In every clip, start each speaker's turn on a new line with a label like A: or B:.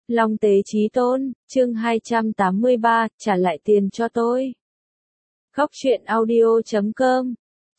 A: Long tế chí tôn, chương 283, trả lại tiền cho tôi. Góc truyện audio.com.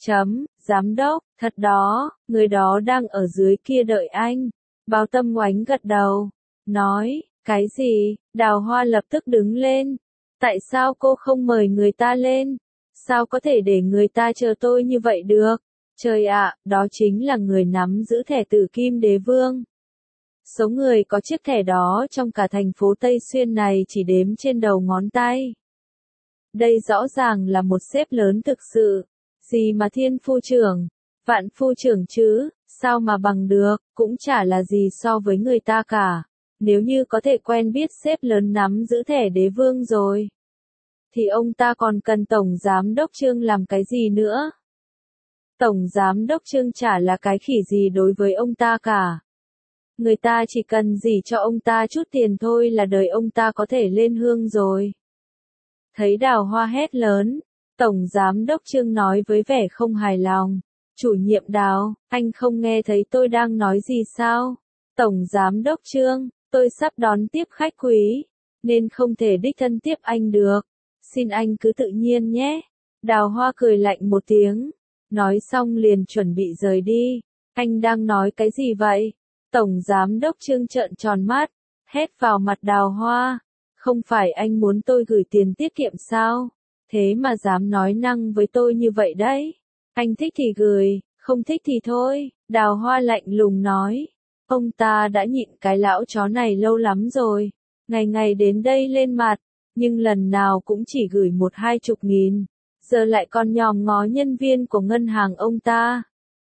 A: Giám đốc, thật đó, người đó đang ở dưới kia đợi anh. Bao Tâm Oánh gật đầu, nói, cái gì? Đào Hoa lập tức đứng lên. Tại sao cô không mời người ta lên? Sao có thể để người ta chờ tôi như vậy được? Trời ạ, đó chính là người nắm giữ thẻ Tử Kim Đế Vương. Số người có chiếc thẻ đó trong cả thành phố Tây Xuyên này chỉ đếm trên đầu ngón tay. Đây rõ ràng là một sếp lớn thực sự. Gì mà thiên phu trưởng, vạn phu trưởng chứ, sao mà bằng được, cũng chả là gì so với người ta cả. Nếu như có thể quen biết sếp lớn nắm giữ thẻ đế vương rồi, thì ông ta còn cần Tổng Giám đốc Trương làm cái gì nữa? Tổng Giám đốc Trương chả là cái khỉ gì đối với ông ta cả. Người ta chỉ cần gì cho ông ta chút tiền thôi là đời ông ta có thể lên hương rồi. Thấy Đào Hoa hét lớn, Tổng Giám đốc Trương nói với vẻ không hài lòng. Chủ nhiệm Đào, anh không nghe thấy tôi đang nói gì sao? Tổng Giám đốc Trương, tôi sắp đón tiếp khách quý, nên không thể đích thân tiếp anh được. Xin anh cứ tự nhiên nhé. Đào Hoa cười lạnh một tiếng, nói xong liền chuẩn bị rời đi. Anh đang nói cái gì vậy? Tổng Giám đốc Trương trợn tròn mắt, hét vào mặt Đào Hoa. Không phải anh muốn tôi gửi tiền tiết kiệm sao? Thế mà dám nói năng với tôi như vậy đấy. Anh thích thì gửi, không thích thì thôi. Đào Hoa lạnh lùng nói. Ông ta đã nhịn cái lão chó này lâu lắm rồi. Ngày ngày đến đây lên mặt, nhưng lần nào cũng chỉ gửi 1-20 nghìn. Giờ lại còn nhòm ngó nhân viên của ngân hàng ông ta.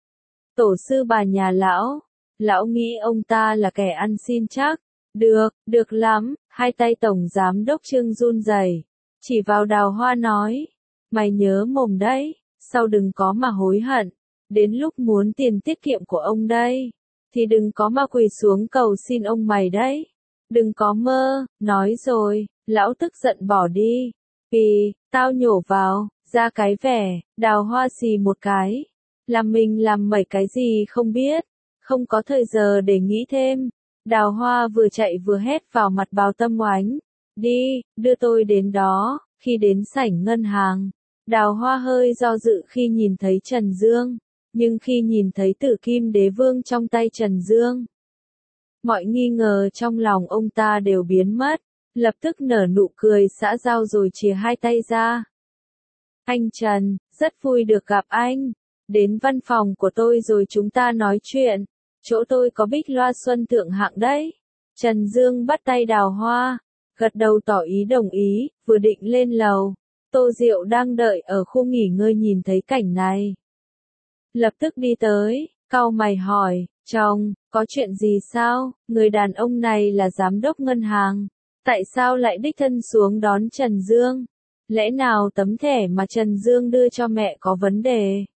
A: Tổ sư bà nhà lão nghĩ ông ta là kẻ ăn xin chắc. Được lắm, hai tay Tổng Giám đốc Trương run rẩy, chỉ vào Đào Hoa nói, mày nhớ mồm đấy, sau đừng có mà hối hận, đến lúc muốn tiền tiết kiệm của ông đây, thì đừng có mà quỳ xuống cầu xin ông mày đấy, đừng có mơ, nói rồi, lão tức giận bỏ đi, tao nhổ vào, ra cái vẻ, Đào Hoa xì một cái, làm mình làm mẩy cái gì không biết, không có thời giờ để nghĩ thêm. Đào Hoa vừa chạy vừa hét vào mặt Bao Tâm Oánh. Đi, đưa tôi đến đó. Khi đến sảnh ngân hàng, Đào Hoa hơi do dự khi nhìn thấy Trần Dương. Nhưng khi nhìn thấy Tử Kim Đế Vương trong tay Trần Dương, mọi nghi ngờ trong lòng ông ta đều biến mất. Lập tức nở nụ cười xã giao rồi chìa hai tay ra. Anh Trần, rất vui được gặp anh. Đến văn phòng của tôi rồi chúng ta nói chuyện. Chỗ tôi có bích loa xuân thượng hạng đấy. Trần Dương bắt tay Đào Hoa, gật đầu tỏ ý đồng ý, vừa định lên lầu. Tô Diệu đang đợi ở khu nghỉ ngơi nhìn thấy cảnh này. Lập tức đi tới, cau mày hỏi, chồng, có chuyện gì sao? Người đàn ông này là giám đốc ngân hàng. Tại sao lại đích thân xuống đón Trần Dương? Lẽ nào tấm thẻ mà Trần Dương đưa cho mẹ có vấn đề?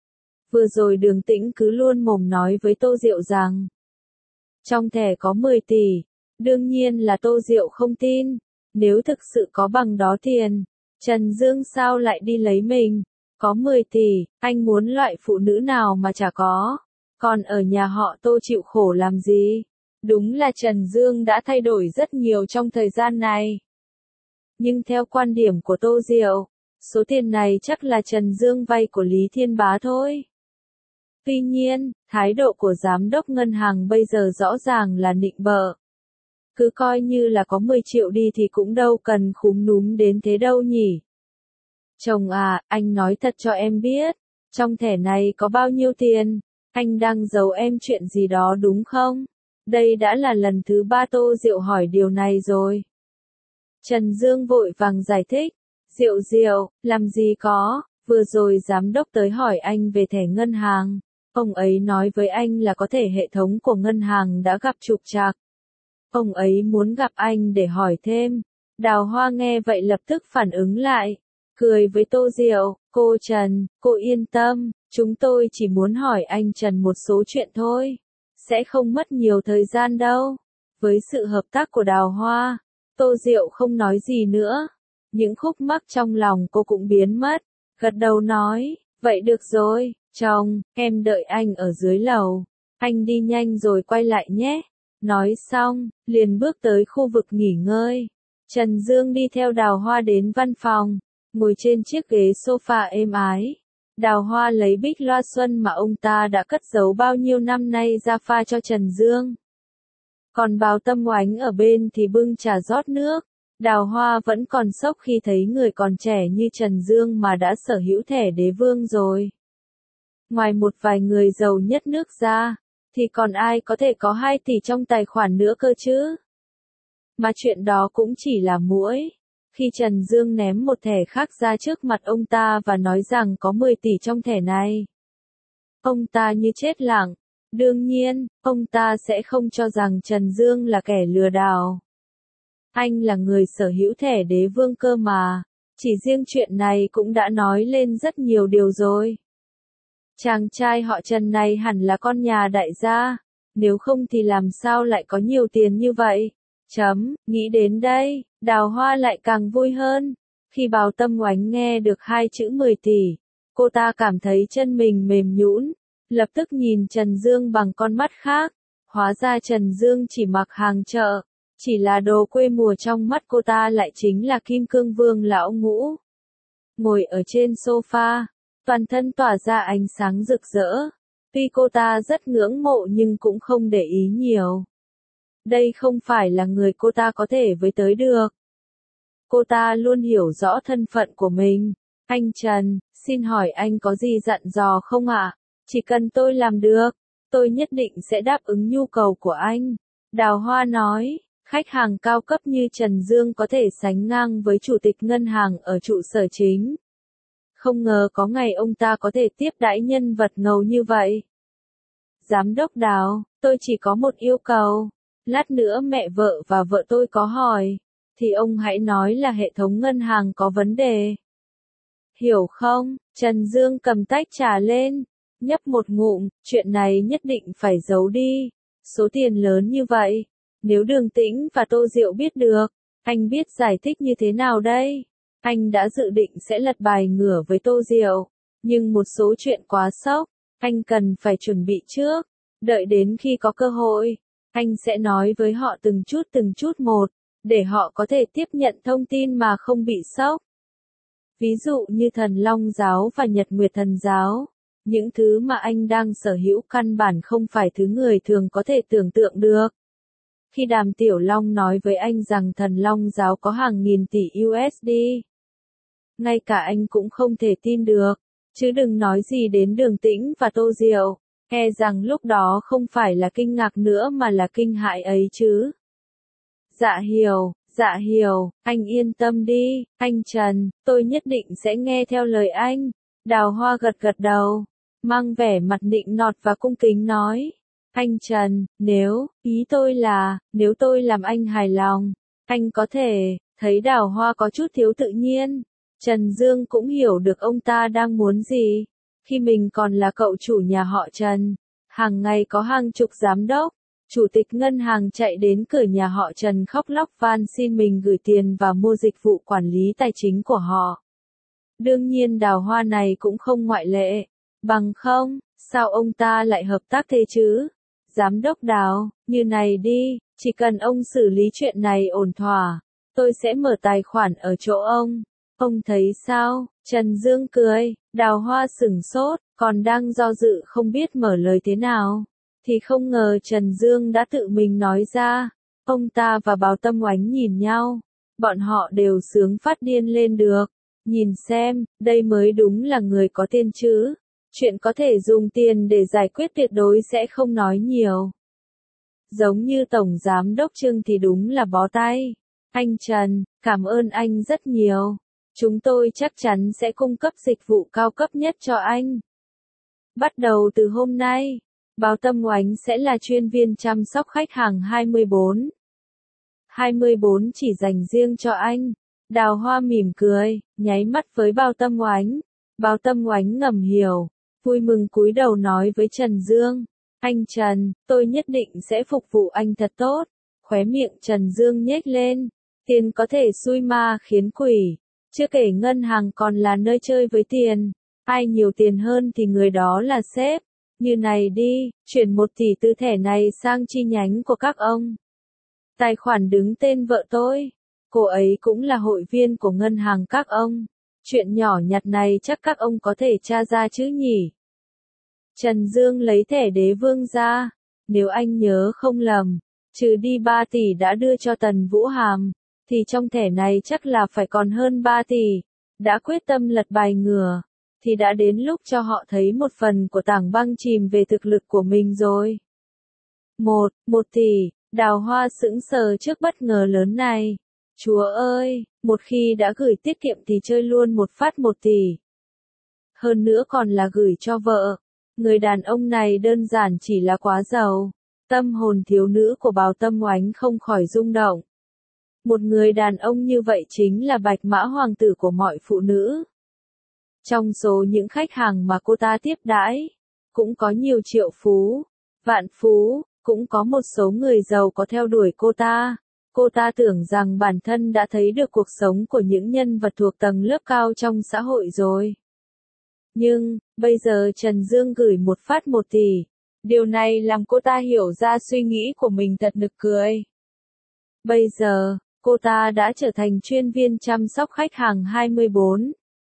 A: Vừa rồi Đường Tĩnh cứ luôn mồm nói với Tô Diệu rằng trong thẻ có 10 tỷ, đương nhiên là Tô Diệu không tin, nếu thực sự có bằng đó tiền, Trần Dương sao lại đi lấy mình, có 10 tỷ, anh muốn loại phụ nữ nào mà chả có, còn ở nhà họ Tô chịu khổ làm gì, đúng là Trần Dương đã thay đổi rất nhiều trong thời gian này. Nhưng theo quan điểm của Tô Diệu, số tiền này chắc là Trần Dương vay của Lý Thiên Bá thôi. Tuy nhiên, thái độ của giám đốc ngân hàng bây giờ rõ ràng là nịnh bợ. Cứ coi như là có 10 triệu đi thì cũng đâu cần khúm núm đến thế đâu nhỉ. Chồng à, anh nói thật cho em biết, trong thẻ này có bao nhiêu tiền, anh đang giấu em chuyện gì đó đúng không? Đây đã là lần thứ 3 Tô Diệu hỏi điều này rồi. Trần Dương vội vàng giải thích, Diệu, làm gì có, vừa rồi giám đốc tới hỏi anh về thẻ ngân hàng. Ông ấy nói với anh là có thể hệ thống của ngân hàng đã gặp trục trặc. Ông ấy muốn gặp anh để hỏi thêm. Đào Hoa nghe vậy lập tức phản ứng lại. Cười với Tô Diệu, cô Trần, cô yên tâm, chúng tôi chỉ muốn hỏi anh Trần một số chuyện thôi. Sẽ không mất nhiều thời gian đâu. Với sự hợp tác của Đào Hoa, Tô Diệu không nói gì nữa. Những khúc mắc trong lòng cô cũng biến mất. Gật đầu nói, vậy được rồi. Chồng, em đợi anh ở dưới lầu. Anh đi nhanh rồi quay lại nhé. Nói xong, liền bước tới khu vực nghỉ ngơi. Trần Dương đi theo Đào Hoa đến văn phòng, ngồi trên chiếc ghế sofa êm ái. Đào Hoa lấy bích loa xuân mà ông ta đã cất giấu bao nhiêu năm nay ra pha cho Trần Dương. Còn Bào Tâm Oánh ở bên thì bưng trà rót nước. Đào Hoa vẫn còn sốc khi thấy người còn trẻ như Trần Dương mà đã sở hữu thẻ đế vương rồi. Ngoài một vài người giàu nhất nước ra, thì còn ai có thể có 2 tỷ trong tài khoản nữa cơ chứ? Mà chuyện đó cũng chỉ là muỗi. Khi Trần Dương ném một thẻ khác ra trước mặt ông ta và nói rằng có 10 tỷ trong thẻ này. Ông ta như chết lặng. Đương nhiên, ông ta sẽ không cho rằng Trần Dương là kẻ lừa đảo. Anh là người sở hữu thẻ đế vương cơ mà. Chỉ riêng chuyện này cũng đã nói lên rất nhiều điều rồi. Chàng trai họ Trần này hẳn là con nhà đại gia. Nếu không thì làm sao lại có nhiều tiền như vậy? Nghĩ đến đây, Đào Hoa lại càng vui hơn. Khi Bào Tâm Oánh nghe được 2 chữ 10 tỷ, cô ta cảm thấy chân mình mềm nhũn, lập tức nhìn Trần Dương bằng con mắt khác. Hóa ra Trần Dương chỉ mặc hàng chợ, chỉ là đồ quê mùa, trong mắt cô ta lại chính là Kim Cương Vương lão ngũ. Ngồi ở trên sofa, toàn thân tỏa ra ánh sáng rực rỡ. Tuy cô ta rất ngưỡng mộ nhưng cũng không để ý nhiều. Đây không phải là người cô ta có thể với tới được. Cô ta luôn hiểu rõ thân phận của mình. Anh Trần, xin hỏi anh có gì dặn dò không ạ? Chỉ cần tôi làm được, tôi nhất định sẽ đáp ứng nhu cầu của anh. Đào Hoa nói, khách hàng cao cấp như Trần Dương có thể sánh ngang với chủ tịch ngân hàng ở trụ sở chính. Không ngờ có ngày ông ta có thể tiếp đãi nhân vật ngầu như vậy. Giám đốc Đào, tôi chỉ có một yêu cầu. Lát nữa mẹ vợ và vợ tôi có hỏi, thì ông hãy nói là hệ thống ngân hàng có vấn đề. Hiểu không? Trần Dương cầm tách trà lên, nhấp một ngụm, chuyện này nhất định phải giấu đi. Số tiền lớn như vậy, nếu Đường Tĩnh và Tô Diệu biết được, anh biết giải thích như thế nào đây? Anh đã dự định sẽ lật bài ngửa với Tô Diệu, nhưng một số chuyện quá sốc, anh cần phải chuẩn bị trước. Đợi đến khi có cơ hội, anh sẽ nói với họ từng chút một, để họ có thể tiếp nhận thông tin mà không bị sốc. Ví dụ như Thần Long Giáo và Nhật Nguyệt Thần Giáo, những thứ mà anh đang sở hữu căn bản không phải thứ người thường có thể tưởng tượng được. Khi Đàm Tiểu Long nói với anh rằng Thần Long Giáo có hàng nghìn tỷ USD, ngay cả anh cũng không thể tin được, chứ đừng nói gì đến Đường Tĩnh và Tô Diệu. E rằng lúc đó không phải là kinh ngạc nữa mà là kinh hãi ấy chứ. Dạ hiểu, anh yên tâm đi, anh Trần, tôi nhất định sẽ nghe theo lời anh. Đào Hoa gật gật đầu, mang vẻ mặt nịnh nọt và cung kính nói. Anh Trần, ý tôi là, nếu tôi làm anh hài lòng, anh có thể, thấy Đào Hoa có chút thiếu tự nhiên. Trần Dương cũng hiểu được ông ta đang muốn gì. Khi mình còn là cậu chủ nhà họ Trần, hàng ngày có hàng chục giám đốc, chủ tịch ngân hàng chạy đến cửa nhà họ Trần khóc lóc van xin mình gửi tiền và mua dịch vụ quản lý tài chính của họ. Đương nhiên Đào Hoa này cũng không ngoại lệ. Bằng không, sao ông ta lại hợp tác thế chứ? Giám đốc Đào, như này đi, chỉ cần ông xử lý chuyện này ổn thỏa, tôi sẽ mở tài khoản ở chỗ ông. Ông thấy sao? Trần Dương cười, Đào Hoa sửng sốt, còn đang do dự không biết mở lời thế nào. Thì không ngờ Trần Dương đã tự mình nói ra. Ông ta và Bào Tâm Oánh nhìn nhau. Bọn họ đều sướng phát điên lên được. Nhìn xem, đây mới đúng là người có tiền chứ. Chuyện có thể dùng tiền để giải quyết tuyệt đối sẽ không nói nhiều. Giống như Tổng Giám đốc Trương thì đúng là bó tay. Anh Trần, cảm ơn anh rất nhiều. Chúng tôi chắc chắn sẽ cung cấp dịch vụ cao cấp nhất cho anh. Bắt đầu từ hôm nay, Bào Tâm Oánh sẽ là chuyên viên chăm sóc khách hàng 24. 24 chỉ dành riêng cho anh. Đào Hoa mỉm cười, nháy mắt với Bào Tâm Oánh. Bào Tâm Oánh ngầm hiểu, vui mừng cúi đầu nói với Trần Dương. Anh Trần, tôi nhất định sẽ phục vụ anh thật tốt. Khóe miệng Trần Dương nhếch lên. Tiền có thể xui ma khiến quỷ. Chưa kể ngân hàng còn là nơi chơi với tiền. Ai nhiều tiền hơn thì người đó là sếp. Như này đi, chuyển 1 tỷ từ thẻ này sang chi nhánh của các ông. Tài khoản đứng tên vợ tôi. Cô ấy cũng là hội viên của ngân hàng các ông. Chuyện nhỏ nhặt này chắc các ông có thể tra ra chứ nhỉ? Trần Dương lấy thẻ đế vương ra. Nếu anh nhớ không lầm, trừ đi 3 tỷ đã đưa cho Tần Vũ Hàm, thì trong thẻ này chắc là phải còn hơn 3 tỷ. Đã quyết tâm lật bài ngửa, thì đã đến lúc cho họ thấy một phần của tảng băng chìm về thực lực của mình rồi. 1 tỷ, Đào Hoa sững sờ trước bất ngờ lớn này. Chúa ơi, một khi đã gửi tiết kiệm thì chơi luôn một phát 1 tỷ. Hơn nữa còn là gửi cho vợ. Người đàn ông này đơn giản chỉ là quá giàu. Tâm hồn thiếu nữ của Bào Tâm Oánh không khỏi rung động. Một người đàn ông như vậy chính là bạch mã hoàng tử của mọi phụ nữ. Trong số những khách hàng mà cô ta tiếp đãi, cũng có nhiều triệu phú, vạn phú, cũng có một số người giàu có theo đuổi cô ta. Cô ta tưởng rằng bản thân đã thấy được cuộc sống của những nhân vật thuộc tầng lớp cao trong xã hội rồi. Nhưng, bây giờ Trần Dương gửi một phát 1 tỷ. Điều này làm cô ta hiểu ra suy nghĩ của mình thật nực cười. Bây giờ, cô ta đã trở thành chuyên viên chăm sóc khách hàng 24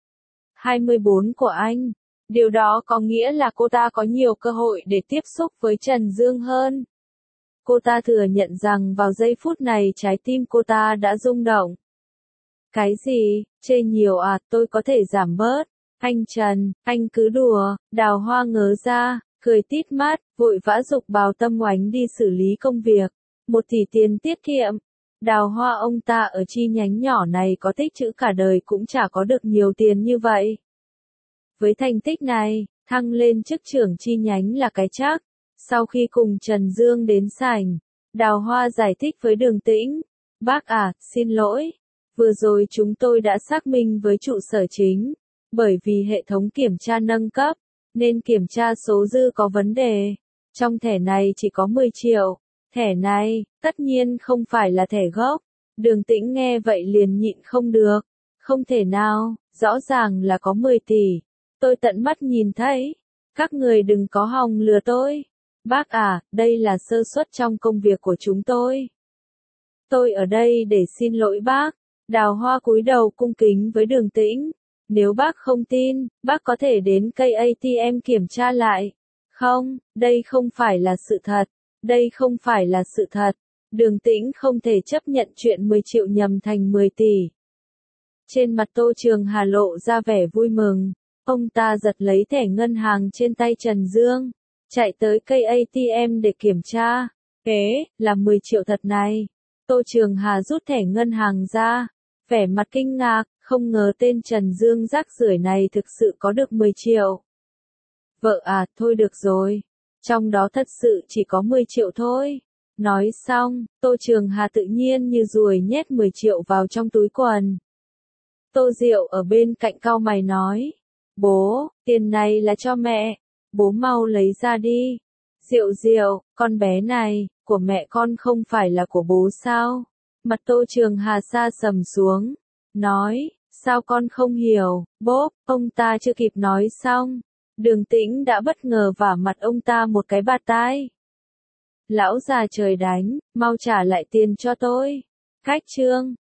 A: của anh. Điều đó có nghĩa là cô ta có nhiều cơ hội để tiếp xúc với Trần Dương hơn. Cô ta thừa nhận rằng vào giây phút này trái tim cô ta đã rung động. Cái gì, chê nhiều à, tôi có thể giảm bớt. Anh Trần, anh cứ đùa. Đào Hoa ngớ ra, cười tít mắt, vội vã giục Bào Tâm Oánh đi xử lý công việc. 1 tỷ tiền tiết kiệm. Đào Hoa ông ta ở chi nhánh nhỏ này có tích trữ cả đời cũng chả có được nhiều tiền như vậy. Với thành tích này, thăng lên chức trưởng chi nhánh là cái chắc. Sau khi cùng Trần Dương đến sảnh, Đào Hoa giải thích với Đường Tĩnh. Bác à, xin lỗi. Vừa rồi chúng tôi đã xác minh với trụ sở chính. Bởi vì hệ thống kiểm tra nâng cấp, nên kiểm tra số dư có vấn đề. Trong thẻ này chỉ có 10 triệu. Thẻ này, tất nhiên không phải là thẻ gốc. Đường Tĩnh nghe vậy liền nhịn không được. Không thể nào, rõ ràng là có 10 tỷ. Tôi tận mắt nhìn thấy. Các người đừng có hòng lừa tôi. Bác à, đây là sơ suất trong công việc của chúng tôi. Tôi ở đây để xin lỗi bác. Đào Hoa cúi đầu cung kính với Đường Tĩnh. Nếu bác không tin, bác có thể đến cây ATM kiểm tra lại. Không, đây không phải là sự thật. Đây không phải là sự thật. Đường Tĩnh không thể chấp nhận chuyện 10 triệu nhầm thành 10 tỷ. Trên mặt Tô Trường Hà lộ ra vẻ vui mừng. Ông ta giật lấy thẻ ngân hàng trên tay Trần Dương, chạy tới cây ATM để kiểm tra. Là 10 triệu thật này. Tô Trường Hà rút thẻ ngân hàng ra, vẻ mặt kinh ngạc, không ngờ tên Trần Dương rác rưởi này thực sự có được 10 triệu. Vợ à, thôi được rồi. Trong đó thật sự chỉ có 10 triệu thôi. Nói xong, Tô Trường Hà tự nhiên như ruồi nhét 10 triệu vào trong túi quần. Tô Diệu ở bên cạnh cau mày nói. Bố, tiền này là cho mẹ. Bố mau lấy ra đi. Diệu Diệu, con bé này, của mẹ con không phải là của bố sao? Mặt Tô Trường Hà sa sầm xuống. Nói, sao con không hiểu, bốp, ông ta chưa kịp nói xong. Đường Tĩnh đã bất ngờ vả mặt ông ta một cái bạt tai. Lão già trời đánh, mau trả lại tiền cho tôi. Khách trương,